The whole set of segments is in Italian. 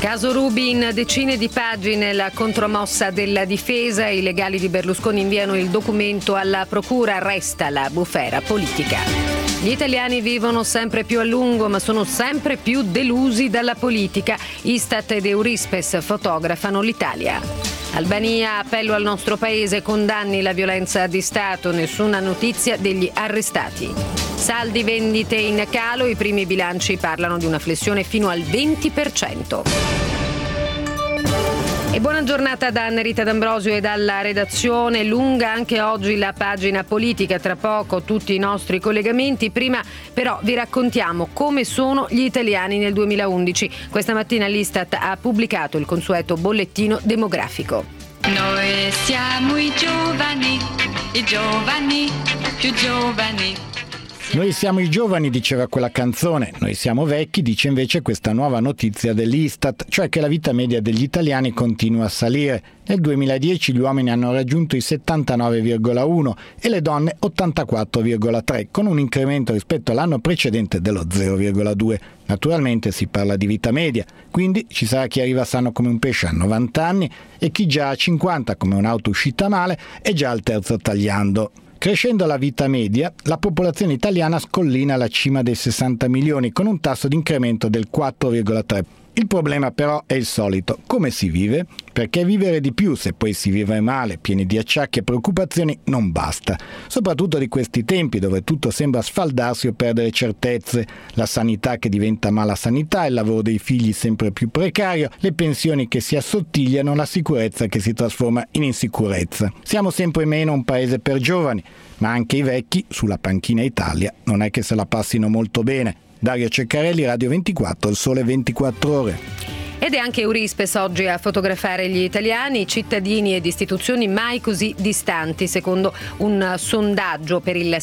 Caso Ruby in decine di pagine, la contromossa della difesa, i legali di Berlusconi inviano il documento alla procura, resta la bufera politica. Gli italiani vivono sempre più a lungo ma sono sempre più delusi dalla politica. Istat ed Eurispes fotografano l'Italia. Albania, appello al nostro paese, condanni la violenza di Stato, nessuna notizia degli arrestati. Saldi vendite in calo, i primi bilanci parlano di una flessione fino al 20%. E buona giornata da Rita D'Ambrosio e dalla redazione. Lunga anche oggi la pagina politica, tra poco tutti i nostri collegamenti. Prima però vi raccontiamo come sono gli italiani nel 2011. Questa mattina l'Istat ha pubblicato il consueto bollettino demografico. Noi siamo i giovani più giovani. Noi siamo i giovani, diceva quella canzone, noi siamo vecchi, dice invece questa nuova notizia dell'Istat, cioè che la vita media degli italiani continua a salire. Nel 2010 gli uomini hanno raggiunto i 79,1 e le donne 84,3, con un incremento rispetto all'anno precedente dello 0,2. Naturalmente si parla di vita media, quindi ci sarà chi arriva sano come un pesce a 90 anni e chi già a 50 come un'auto uscita male è già al terzo tagliando. Crescendo la vita media, la popolazione italiana scollina alla cima dei 60 milioni con un tasso di incremento del 4,3%. Il problema però è il solito: come si vive? Perché vivere di più, se poi si vive male, pieni di acciacchi e preoccupazioni, non basta. Soprattutto di questi tempi dove tutto sembra sfaldarsi o perdere certezze, la sanità che diventa mala sanità, il lavoro dei figli sempre più precario, le pensioni che si assottigliano, la sicurezza che si trasforma in insicurezza. Siamo sempre meno un paese per giovani, ma anche i vecchi, sulla panchina Italia, non è che se la passino molto bene. Dario Ceccarelli, Radio 24, Il Sole 24 Ore. Ed è anche Eurispes oggi a fotografare gli italiani, cittadini ed istituzioni mai così distanti. Secondo un sondaggio, per il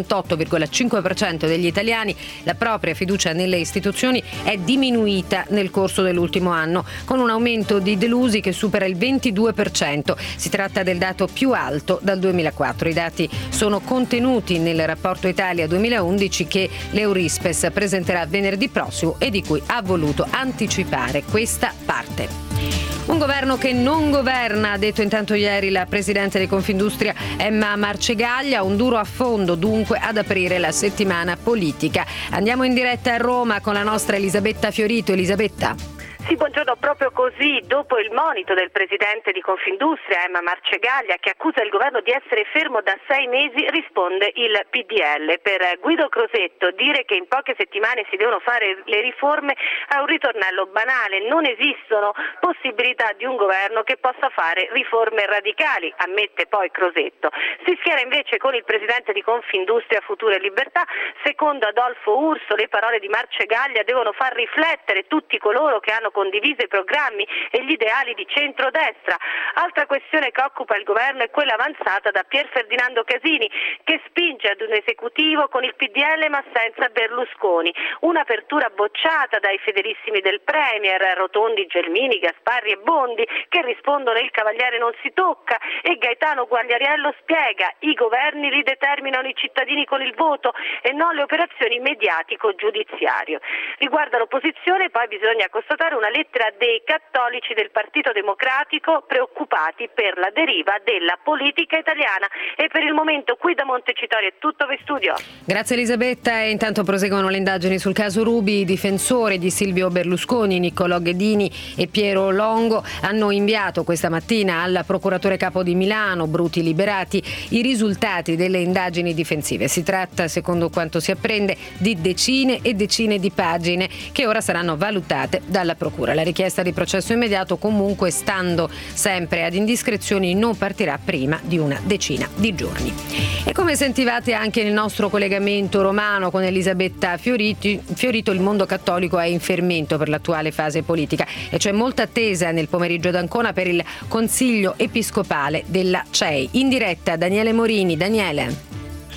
68,5% degli italiani la propria fiducia nelle istituzioni è diminuita nel corso dell'ultimo anno, con un aumento di delusi che supera il 22%. Si tratta del dato più alto dal 2004. I dati sono contenuti nel rapporto Italia 2011 che l'Eurispes presenterà venerdì prossimo e di cui ha voluto anticipare questa parte. Un governo che non governa, ha detto intanto ieri la presidente di Confindustria Emma Marcegaglia, un duro affondo dunque ad aprire la settimana politica. Andiamo in diretta a Roma con la nostra Elisabetta Fiorito. Elisabetta. Sì, buongiorno. Proprio così, dopo il monito del presidente di Confindustria, Emma Marcegaglia, che accusa il governo di essere fermo da 6 mesi, risponde il PDL. Per Guido Crosetto, dire che in poche settimane si devono fare le riforme è un ritornello banale. Non esistono possibilità di un governo che possa fare riforme radicali, ammette poi Crosetto. Si schiera invece con il presidente di Confindustria Futuro e Libertà. Secondo Adolfo Urso, le parole di Marcegaglia devono far riflettere tutti coloro che hanno condiviso i programmi e gli ideali di centrodestra. Altra questione che occupa il governo è quella avanzata da Pier Ferdinando Casini, che spinge ad un esecutivo con il PDL ma senza Berlusconi. Un'apertura bocciata dai fedelissimi del Premier, Rotondi, Gelmini, Gasparri e Bondi, che rispondono il cavaliere non si tocca, e Gaetano Guagliariello spiega: i governi li determinano i cittadini con il voto e non le operazioni mediatico-giudiziario. Riguardo all'opposizione poi bisogna constatare una lettera dei cattolici del Partito Democratico preoccupati per la deriva della politica italiana. E per il momento qui da Montecitorio è tutto, vi studio. Grazie Elisabetta. E intanto proseguono le indagini sul caso Ruby. I difensori di Silvio Berlusconi, Niccolò Ghedini e Piero Longo, hanno inviato questa mattina al procuratore capo di Milano, Bruti Liberati, i risultati delle indagini difensive. Si tratta, secondo quanto si apprende, di decine e decine di pagine che ora saranno valutate dalla procura. La richiesta di processo immediato, comunque, stando sempre ad indiscrezioni, non partirà prima di una decina di giorni. E come sentivate anche nel nostro collegamento romano con Elisabetta Fiorito, il mondo cattolico è in fermento per l'attuale fase politica e c'è molta attesa nel pomeriggio d'Ancona per il Consiglio Episcopale della CEI. In diretta Daniele Morini. Daniele.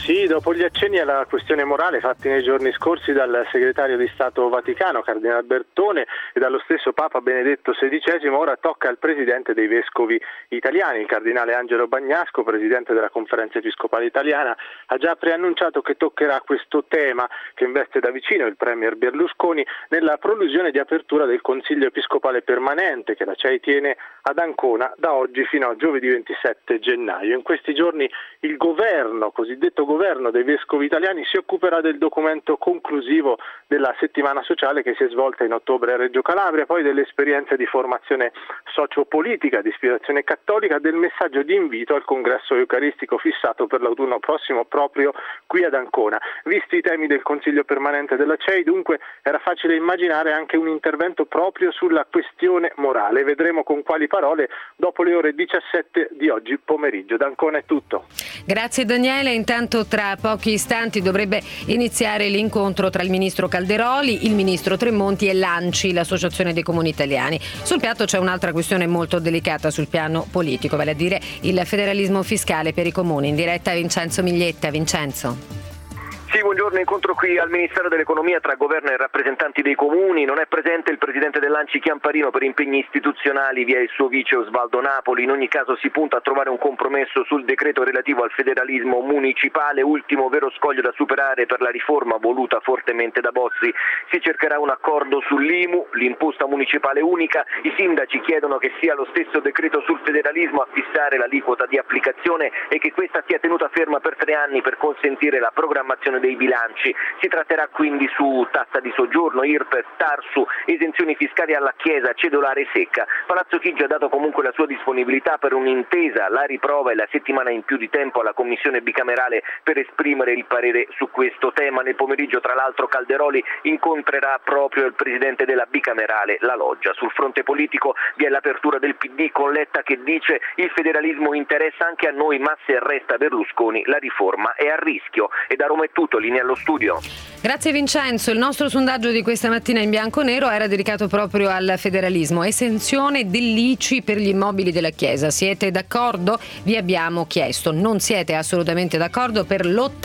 Sì, dopo gli accenni alla questione morale fatti nei giorni scorsi dal segretario di Stato Vaticano, Cardinale Bertone, e dallo stesso Papa Benedetto XVI, ora tocca al presidente dei vescovi italiani, il cardinale Angelo Bagnasco, presidente della Conferenza Episcopale Italiana, ha già preannunciato che toccherà questo tema che investe da vicino il premier Berlusconi nella prolusione di apertura del Consiglio Episcopale Permanente che la CEI tiene ad Ancona da oggi fino a giovedì 27 gennaio. In questi giorni il governo, cosiddetto governo dei vescovi italiani, si occuperà del documento conclusivo della settimana sociale che si è svolta in ottobre a Reggio Calabria, poi delle esperienze di formazione sociopolitica di ispirazione cattolica, del messaggio di invito al congresso eucaristico fissato per l'autunno prossimo proprio qui ad Ancona. Visti i temi del Consiglio Permanente della CEI, dunque era facile immaginare anche un intervento proprio sulla questione morale. Vedremo con quali parole dopo le ore 17 di oggi pomeriggio. Da Ancona è tutto. Grazie Daniele. Intanto tra pochi istanti dovrebbe iniziare l'incontro tra il ministro Calderoli, il ministro Tremonti e l'ANCI, l'Associazione dei Comuni Italiani. Sul piatto c'è un'altra questione molto delicata sul piano politico, vale a dire il federalismo fiscale per i comuni. In diretta Vincenzo Miglietta. Vincenzo. Sì, buongiorno, incontro qui al Ministero dell'Economia tra governo e rappresentanti dei comuni. Non è presente il presidente dell'ANCI Chiamparino per impegni istituzionali, via il suo vice Osvaldo Napoli. In ogni caso si punta a trovare un compromesso sul decreto relativo al federalismo municipale, ultimo vero scoglio da superare per la riforma voluta fortemente da Bossi. Si cercherà un accordo sull'IMU, l'imposta municipale unica. I sindaci chiedono che sia lo stesso decreto sul federalismo a fissare l'aliquota di applicazione e che questa sia tenuta ferma per 3 anni per consentire la programmazione dei bilanci. Si tratterà quindi su tassa di soggiorno, IRPEF, TARSU, esenzioni fiscali alla Chiesa, cedolare secca. Palazzo Chigi ha dato comunque la sua disponibilità per un'intesa, la riprova e la settimana in più di tempo alla commissione bicamerale per esprimere il parere su questo tema. Nel pomeriggio, tra l'altro, Calderoli incontrerà proprio il presidente della bicamerale, La Loggia. Sul fronte politico vi è l'apertura del PD con Letta che dice: il federalismo interessa anche a noi, ma se resta Berlusconi la riforma è a rischio. E da Roma è tutto. Linea allo studio. Grazie Vincenzo. Il nostro sondaggio di questa mattina in bianco-nero era dedicato proprio al federalismo. Esenzione dell'ICI per gli immobili della Chiesa. Siete d'accordo? Vi abbiamo chiesto. Non siete assolutamente d'accordo per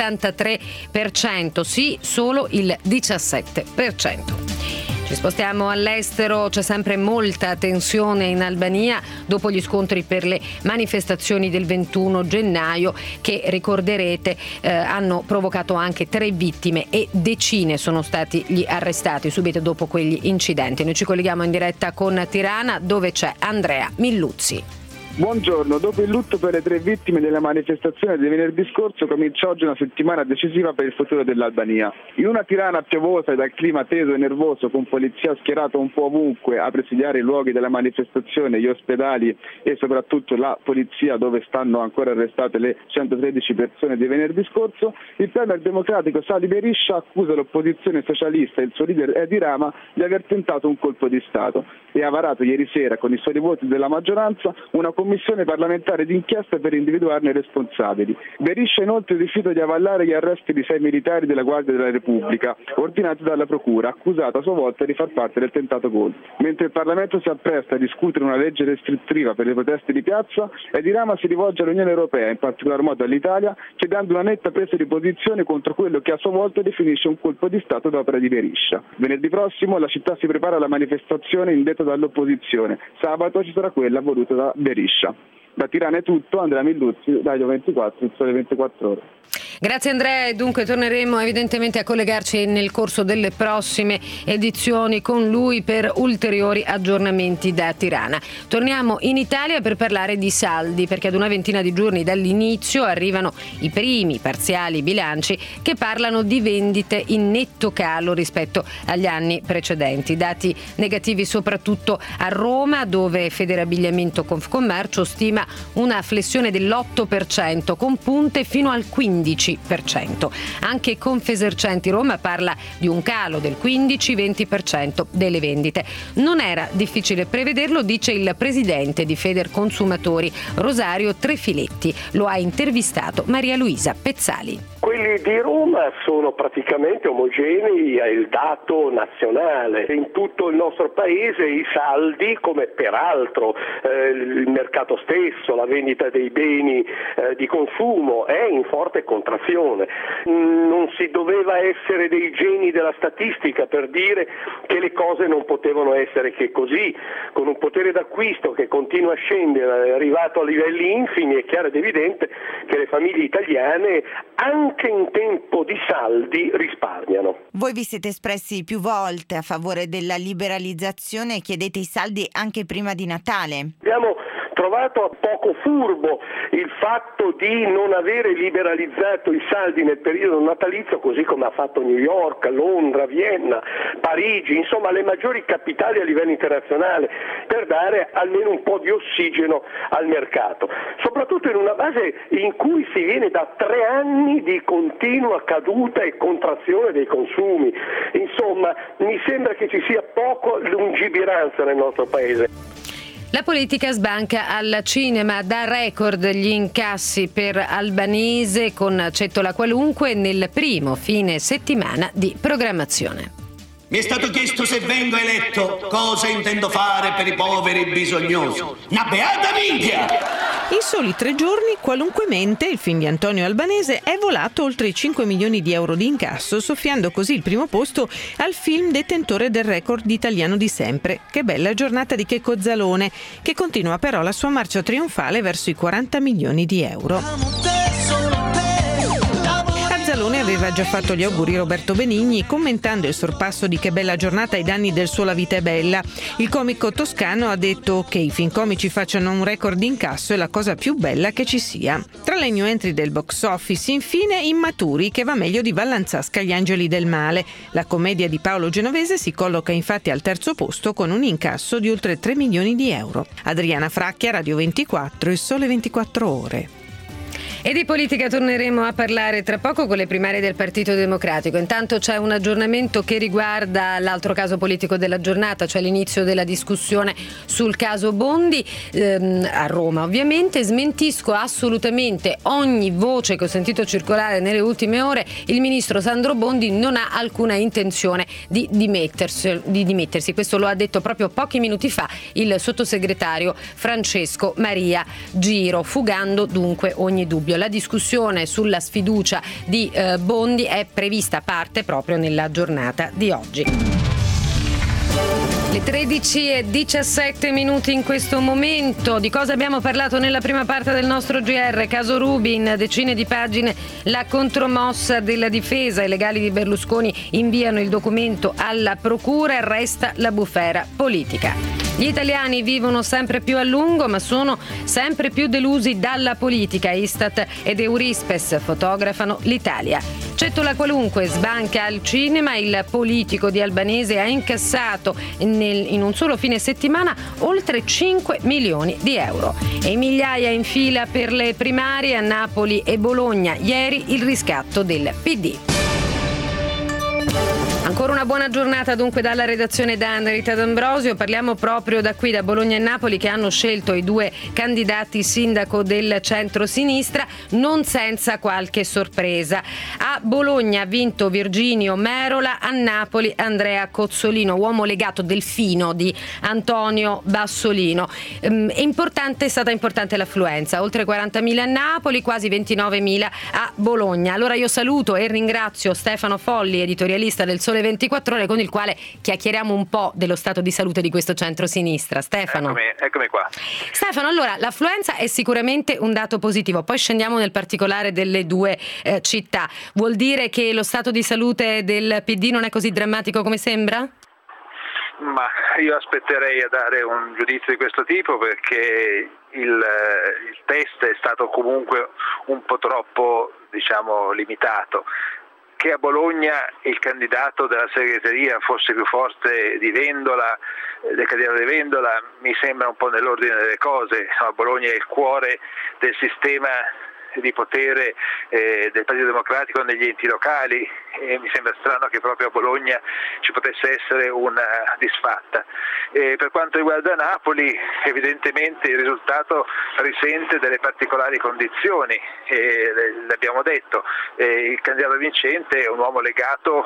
l'83%, sì, solo il 17%. Ci spostiamo all'estero, c'è sempre molta tensione in Albania dopo gli scontri per le manifestazioni del 21 gennaio che, ricorderete, hanno provocato anche 3 vittime e decine sono stati gli arrestati subito dopo quegli incidenti. Noi ci colleghiamo in diretta con Tirana dove c'è Andrea Milluzzi. Buongiorno, dopo il lutto per le 3 vittime della manifestazione di venerdì scorso comincia oggi una settimana decisiva per il futuro dell'Albania. In una Tirana piovosa e dal clima teso e nervoso, con polizia schierata un po' ovunque a presidiare i luoghi della manifestazione, gli ospedali e soprattutto la polizia dove stanno ancora arrestate le 113 persone di venerdì scorso, il premier democratico Sali Berisha accusa l'opposizione socialista e il suo leader Edi Rama di aver tentato un colpo di Stato e ha varato ieri sera con i soli voti della maggioranza una commissione parlamentare d'inchiesta per individuarne i responsabili. Berisha inoltre rifiuta di avallare gli arresti di 6 militari della Guardia della Repubblica, ordinati dalla Procura, accusata a sua volta di far parte del tentato colpo. Mentre il Parlamento si appresta a discutere una legge restrittiva per le proteste di piazza, Edi Rama si rivolge all'Unione Europea, in particolar modo all'Italia, chiedendo una netta presa di posizione contro quello che a sua volta definisce un colpo di Stato d'opera di Berisha. Venerdì prossimo la città si prepara alla manifestazione indetta dall'opposizione. Sabato ci sarà quella voluta da Berisha. Da Tirana è tutto, Andrea Milluzzi, Radio 24, il Sole 24 Ore. Grazie Andrea, e dunque torneremo evidentemente a collegarci nel corso delle prossime edizioni con lui per ulteriori aggiornamenti da Tirana. Torniamo in Italia per parlare di saldi, perché ad una ventina di giorni dall'inizio arrivano i primi parziali bilanci che parlano di vendite in netto calo rispetto agli anni precedenti. Dati negativi soprattutto a Roma, dove Federabbigliamento Confcommercio stima una flessione dell'8% con punte fino al 15%. Anche Confesercenti Roma parla di un calo del 15-20% delle vendite. Non era difficile prevederlo, dice il presidente di Federconsumatori Rosario Trefiletti. Lo ha intervistato Maria Luisa Pezzali. Quelli di Roma sono praticamente omogenei al dato nazionale. In tutto il nostro paese i saldi, come peraltro il mercato stesso, la vendita dei beni di consumo, è in forte contrazione. Non si doveva essere dei geni della statistica per dire che le cose non potevano essere che così. Con un potere d'acquisto che continua a scendere, è arrivato a livelli infimi, è chiaro ed evidente che le famiglie italiane anche in tempo di saldi risparmiano. Voi vi siete espressi più volte a favore della liberalizzazione e chiedete i saldi anche prima di Natale. Abbiamo trovato poco furbo il fatto di non avere liberalizzato i saldi nel periodo natalizio, così come ha fatto New York, Londra, Vienna, Parigi, insomma le maggiori capitali a livello internazionale, per dare almeno un po' di ossigeno al mercato, soprattutto in una base in cui si viene da 3 anni di continua caduta e contrazione dei consumi. Insomma, mi sembra che ci sia poco lungimiranza nel nostro paese. La politica sbanca al cinema, dà record gli incassi per Albanese con Cettola Qualunque nel primo fine settimana di programmazione. Mi è stato chiesto se vengo eletto cosa intendo fare per i poveri e bisognosi. Una beata minchia! In soli 3 giorni, Qualunque mente, il film di Antonio Albanese, è volato oltre i 5 milioni di euro di incasso, soffiando così il primo posto al film detentore del record italiano di sempre, Che bella giornata di Checco Zalone, che continua però la sua marcia trionfale verso i 40 milioni di euro. Zalone aveva già fatto gli auguri Roberto Benigni commentando il sorpasso di Che bella giornata ai danni del suo La vita è bella. Il comico toscano ha detto che i film comici facciano un record di incasso è la cosa più bella che ci sia. Tra le new entry del box office, infine, Immaturi, che va meglio di Vallanzasca Gli angeli del male. La commedia di Paolo Genovese si colloca infatti al terzo posto con un incasso di oltre 3 milioni di euro. Adriana Fracchia, Radio 24, Il Sole 24 Ore. E di politica torneremo a parlare tra poco con le primarie del Partito Democratico. Intanto c'è un aggiornamento che riguarda l'altro caso politico della giornata, cioè l'inizio della discussione sul caso Bondi a Roma. Ovviamente smentisco assolutamente ogni voce che ho sentito circolare nelle ultime ore. Il ministro Sandro Bondi non ha alcuna intenzione di dimettersi. Questo lo ha detto proprio pochi minuti fa il sottosegretario Francesco Maria Giro, fugando dunque ogni dubbio. La discussione sulla sfiducia di Bondi è prevista a parte proprio nella giornata di oggi. Le 13:17 in questo momento. Di cosa abbiamo parlato nella prima parte del nostro GR? Caso Rubin, decine di pagine, la contromossa della difesa. I legali di Berlusconi inviano il documento alla procura e resta la bufera politica. Gli italiani vivono sempre più a lungo, ma sono sempre più delusi dalla politica. Istat ed Eurispes fotografano l'Italia. Cettola Qualunque sbanca al cinema. Il politico di Albanese ha incassato in un solo fine settimana oltre 5 milioni di euro. E migliaia in fila per le primarie a Napoli e Bologna. Ieri il riscatto del PD. Ancora una buona giornata dunque dalla redazione da Rita D'Ambrosio. Parliamo proprio da qui, da Bologna e Napoli, che hanno scelto i 2 candidati sindaco del centro-sinistra, non senza qualche sorpresa. A Bologna ha vinto Virginio Merola, a Napoli Andrea Cozzolino, uomo legato delfino di Antonio Bassolino. È stata importante l'affluenza, oltre 40.000 a Napoli, quasi 29.000 a Bologna. Allora io saluto e ringrazio Stefano Folli, editorialista del Sole 24 Ore, con il quale chiacchieriamo un po' dello stato di salute di questo centro-sinistra. Stefano. Eccomi qua. Stefano, allora l'affluenza è sicuramente un dato positivo, poi scendiamo nel particolare delle 2 città. Vuol dire che lo stato di salute del PD non è così drammatico come sembra? Ma io aspetterei a dare un giudizio di questo tipo, perché il test è stato comunque un po' troppo, limitato. Che a Bologna il candidato della segreteria fosse più forte di Vendola, del candidato di Vendola, mi sembra un po' nell'ordine delle cose. Insomma, Bologna è il cuore del sistema di potere del Partito Democratico negli enti locali, e mi sembra strano che proprio a Bologna ci potesse essere una disfatta. Per quanto riguarda Napoli, evidentemente il risultato risente delle particolari condizioni, l'abbiamo detto, il candidato vincente è un uomo legato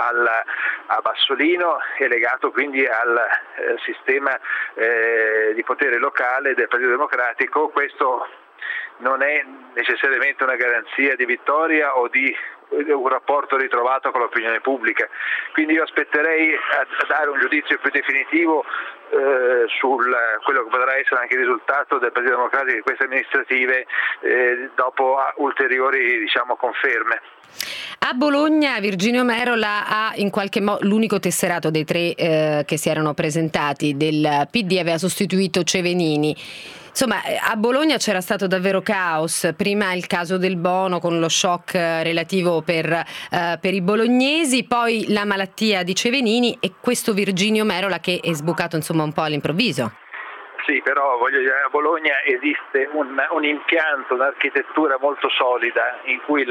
a Bassolino e legato quindi al sistema di potere locale del Partito Democratico. Questo non è necessariamente una garanzia di vittoria o di un rapporto ritrovato con l'opinione pubblica, quindi io aspetterei a dare un giudizio più definitivo su quello che potrà essere anche il risultato del Partito Democratico di queste amministrative dopo ulteriori conferme. A Bologna Virginio Merola ha in qualche modo l'unico tesserato dei tre che si erano presentati del PD, aveva sostituito Cevenini. Insomma, a Bologna c'era stato davvero caos, prima il caso del Bono con lo shock relativo per i bolognesi, poi la malattia di Cevenini e questo Virginio Merola che è sbucato un po' all'improvviso. Sì, però voglio dire, a Bologna esiste un impianto, un'architettura molto solida in cui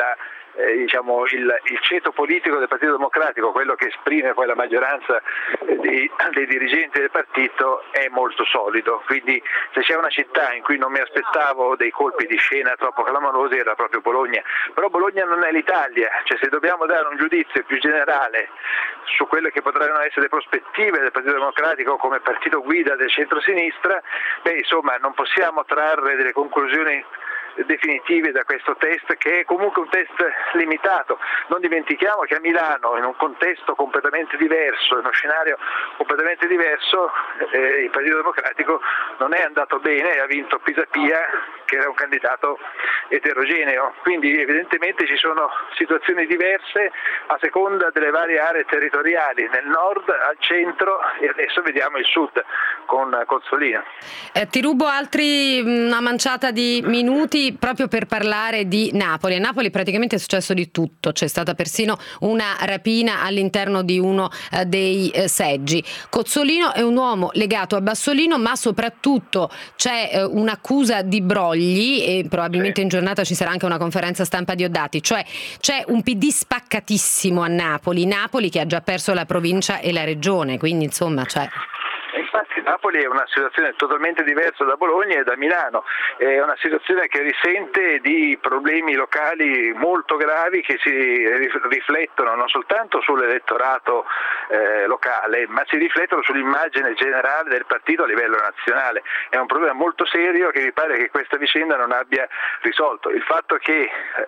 il ceto politico del Partito Democratico, quello che esprime poi la maggioranza dei dirigenti del partito, è molto solido. Quindi se c'è una città in cui non mi aspettavo dei colpi di scena troppo clamorosi era proprio Bologna. Però Bologna non è l'Italia, cioè se dobbiamo dare un giudizio più generale su quelle che potranno essere le prospettive del Partito Democratico come partito guida del centro-sinistra, non possiamo trarre delle conclusioni definitive da questo test, che è comunque un test limitato. Non dimentichiamo che a Milano, in un contesto completamente diverso, in uno scenario completamente diverso, il Partito Democratico non è andato bene e ha vinto Pisapia, che era un candidato eterogeneo. Quindi evidentemente ci sono situazioni diverse a seconda delle varie aree territoriali, nel nord, al centro, e adesso vediamo il sud con Cozzolino. Ti rubo una manciata di minuti proprio per parlare di Napoli. A Napoli praticamente è successo di tutto, c'è stata persino una rapina all'interno di uno dei seggi. Cozzolino è un uomo legato a Bassolino, ma soprattutto c'è un'accusa di brogli e probabilmente in giornata ci sarà anche una conferenza stampa di Oddati, cioè c'è un PD spaccatissimo a Napoli che ha già perso la provincia e la regione, quindi Infatti Napoli è una situazione totalmente diversa da Bologna e da Milano, è una situazione che risente di problemi locali molto gravi che si riflettono non soltanto sull'elettorato locale, ma si riflettono sull'immagine generale del partito a livello nazionale. È un problema molto serio che mi pare che questa vicenda non abbia risolto. Il fatto che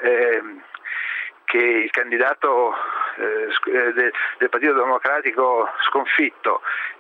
il candidato del Partito Democratico sconfitto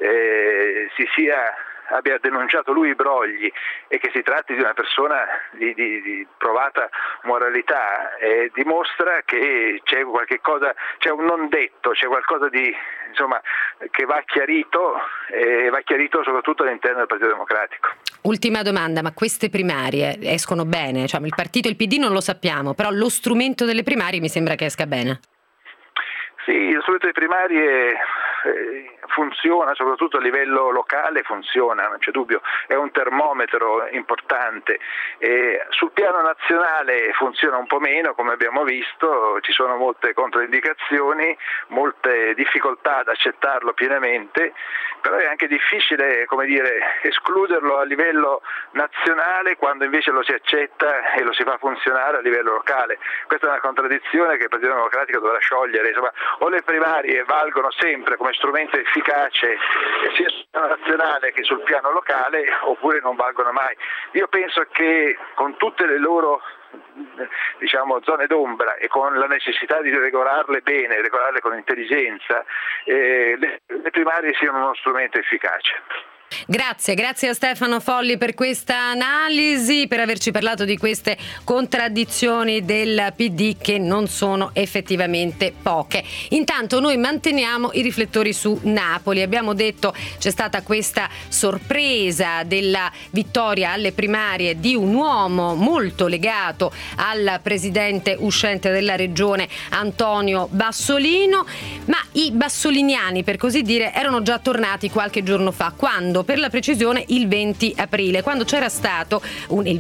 abbia denunciato lui i brogli e che si tratti di una persona di provata moralità, dimostra che c'è qualche cosa, c'è un non detto, c'è qualcosa che va chiarito e va chiarito soprattutto all'interno del Partito Democratico. Ultima domanda, ma queste primarie escono bene? Il partito, il PD non lo sappiamo, però lo strumento delle primarie mi sembra che esca bene. Sì, lo strumento delle primarie funziona, soprattutto a livello locale funziona, non c'è dubbio, è un termometro importante. Sul piano nazionale funziona un po' meno, come abbiamo visto, ci sono molte controindicazioni, molte difficoltà ad accettarlo pienamente, però è anche difficile, escluderlo a livello nazionale quando invece lo si accetta e lo si fa funzionare a livello locale. Questa è una contraddizione che il Partito Democratico dovrà sciogliere. O le primarie valgono sempre come strumento efficace sia sul piano nazionale che sul piano locale, oppure non valgono mai. Io penso che con tutte le loro zone d'ombra e con la necessità di regolarle bene, regolarle con intelligenza, le primarie siano uno strumento efficace. Grazie a Stefano Folli per questa analisi, per averci parlato di queste contraddizioni del PD che non sono effettivamente poche. Intanto noi manteniamo i riflettori su Napoli. Abbiamo detto c'è stata questa sorpresa della vittoria alle primarie di un uomo molto legato al presidente uscente della regione Antonio Bassolino, ma i bassoliniani, per così dire, erano già tornati qualche giorno fa, quando quando? Per la precisione il 20 aprile, quando c'era stato il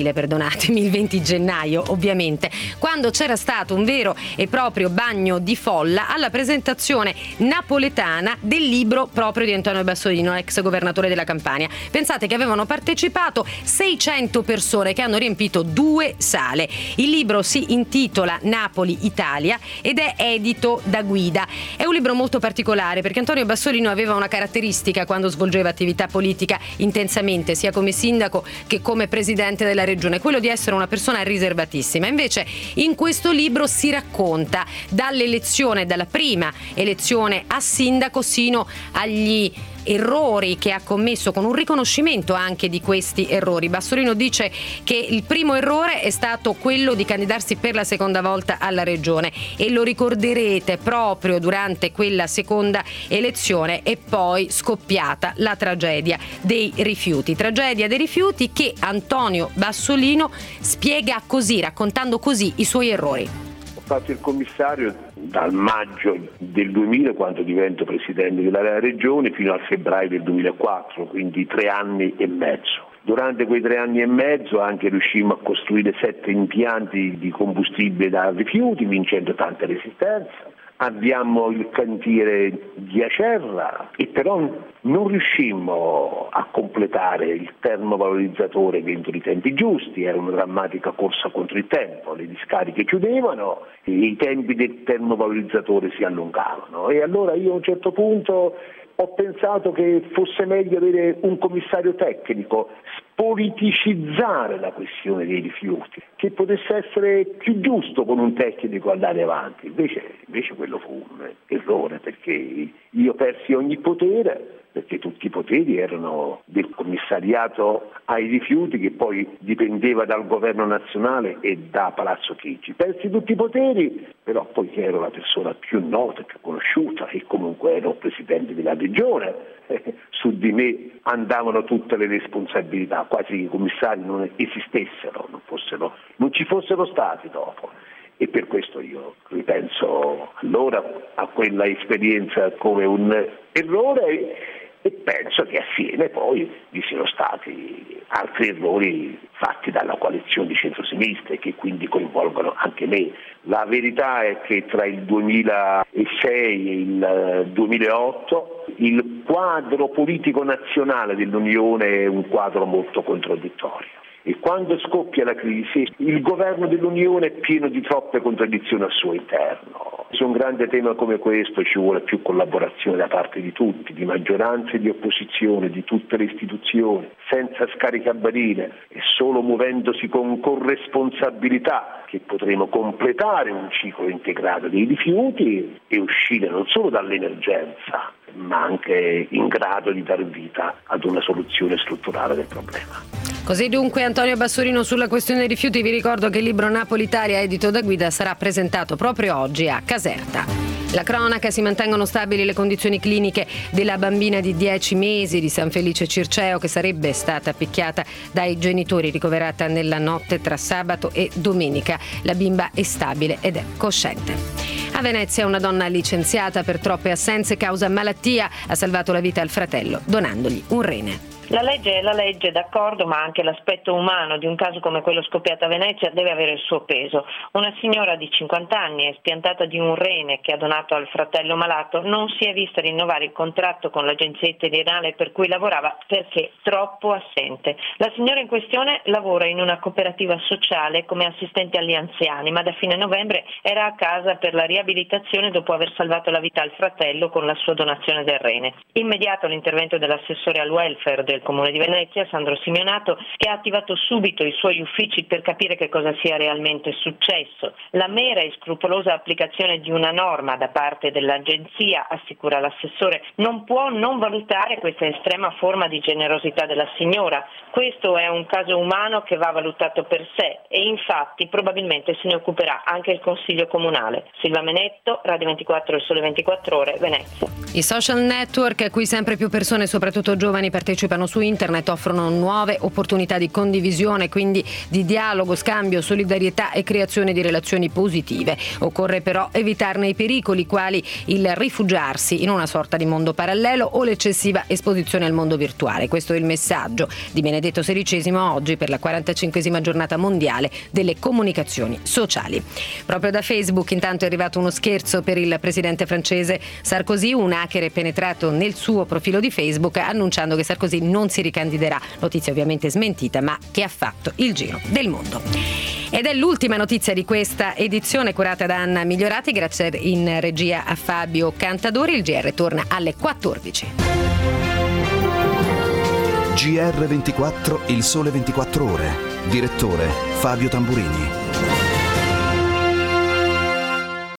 20 gennaio ovviamente, quando c'era stato un vero e proprio bagno di folla alla presentazione napoletana del libro proprio di Antonio Bassolino, ex governatore della Campania. Pensate che avevano partecipato 600 persone che hanno riempito 2 sale. Il libro si intitola Napoli Italia ed è edito da Guida. È un libro molto particolare perché Antonio Bassolino aveva una caratteristica quando svolgeva attività politica intensamente, sia come sindaco che come presidente della regione, quello di essere una persona riservatissima. Invece in questo libro si racconta dalla prima elezione a sindaco sino agli errori che ha commesso, con un riconoscimento anche di questi errori. Bassolino dice che il primo errore è stato quello di candidarsi per la seconda volta alla regione e lo ricorderete proprio durante quella seconda elezione è poi scoppiata la tragedia dei rifiuti che Antonio Bassolino spiega così, raccontando così i suoi errori. Ho fatto il commissario dal maggio del 2000, quando divento presidente della regione, fino al febbraio del 2004, quindi 3 anni e mezzo. Durante quei 3 anni e mezzo anche riuscimmo a costruire 7 impianti di combustibile da rifiuti, vincendo tante resistenze. Abbiamo il cantiere di Acerra e però non riuscimmo a completare il termovalorizzatore entro i tempi giusti, era una drammatica corsa contro il tempo, le discariche chiudevano e i tempi del termovalorizzatore si allungavano e allora io a un certo punto ho pensato che fosse meglio avere un commissario tecnico, spoliticizzare la questione dei rifiuti, che potesse essere più giusto con un tecnico andare avanti. Invece quello fu un errore, perché io persi ogni potere, perché tutti i poteri erano del commissariato ai rifiuti, che poi dipendeva dal governo nazionale e da Palazzo Chigi. Persi tutti i poteri, però poi ero la persona più nota, più conosciuta e comunque ero presidente della regione. Su di me andavano tutte le responsabilità, quasi che i commissari non esistessero, non ci fossero stati dopo. E per questo io ripenso allora a quella esperienza come un errore e penso che assieme poi vi siano stati altri errori fatti dalla coalizione di centrosinistra e che quindi coinvolgono anche me. La verità è che tra il 2006 e il 2008 il quadro politico nazionale dell'Unione è un quadro molto contraddittorio. E quando scoppia la crisi, il governo dell'Unione è pieno di troppe contraddizioni al suo interno. Su un grande tema come questo ci vuole più collaborazione da parte di tutti, di maggioranza e di opposizione, di tutte le istituzioni, senza scaricabarile e solo muovendosi con corresponsabilità che potremo completare un ciclo integrato dei rifiuti e uscire non solo dall'emergenza, ma anche in grado di dar vita ad una soluzione strutturale del problema. Così dunque Antonio Bassolino sulla questione dei rifiuti. Vi ricordo che il libro Napoli Italia, edito da Guida, sarà presentato proprio oggi a Caserta. La cronaca: si mantengono stabili le condizioni cliniche della bambina di 10 mesi di San Felice Circeo che sarebbe stata picchiata dai genitori, ricoverata nella notte tra sabato e domenica. La bimba è stabile ed è cosciente. A Venezia una donna licenziata per troppe assenze causa malattia ha salvato la vita al fratello donandogli un rene. La legge è la legge, d'accordo, ma anche l'aspetto umano di un caso come quello scoppiato a Venezia deve avere il suo peso. Una signora di 50 anni, espiantata di un rene che ha donato al fratello malato, non si è vista rinnovare il contratto con l'agenzia interinale per cui lavorava perché troppo assente. La signora in questione lavora in una cooperativa sociale come assistente agli anziani, ma da fine novembre era a casa per la riabilitazione dopo aver salvato la vita al fratello con la sua donazione del rene. Immediato l'intervento dell'assessore al welfare del Comune di Venezia, Sandro Simeonato, che ha attivato subito i suoi uffici per capire che cosa sia realmente successo. La mera e scrupolosa applicazione di una norma da parte dell'agenzia, assicura l'assessore, non può non valutare questa estrema forma di generosità della signora. Questo è un caso umano che va valutato per sé e infatti probabilmente se ne occuperà anche il Consiglio Comunale. Silva Menetto, Radio 24 e Sole 24 Ore, Venezia. I social network a cui sempre più persone, soprattutto giovani, partecipano su internet offrono nuove opportunità di condivisione, quindi di dialogo, scambio, solidarietà e creazione di relazioni positive. Occorre però evitarne i pericoli, quali il rifugiarsi in una sorta di mondo parallelo o l'eccessiva esposizione al mondo virtuale. Questo è il messaggio di Benedetto XVI oggi per la 45esima giornata mondiale delle comunicazioni sociali. Proprio da Facebook intanto è arrivato uno scherzo per il presidente francese Sarkozy. Un hacker è penetrato nel suo profilo di Facebook annunciando che Sarkozy non si ricandiderà, notizia ovviamente smentita ma che ha fatto il giro del mondo. Ed è l'ultima notizia di questa edizione curata da Anna Migliorati, grazie in regia a Fabio Cantadori. Il GR torna alle 14. GR24, il sole 24 ore. Direttore Fabio Tamburini.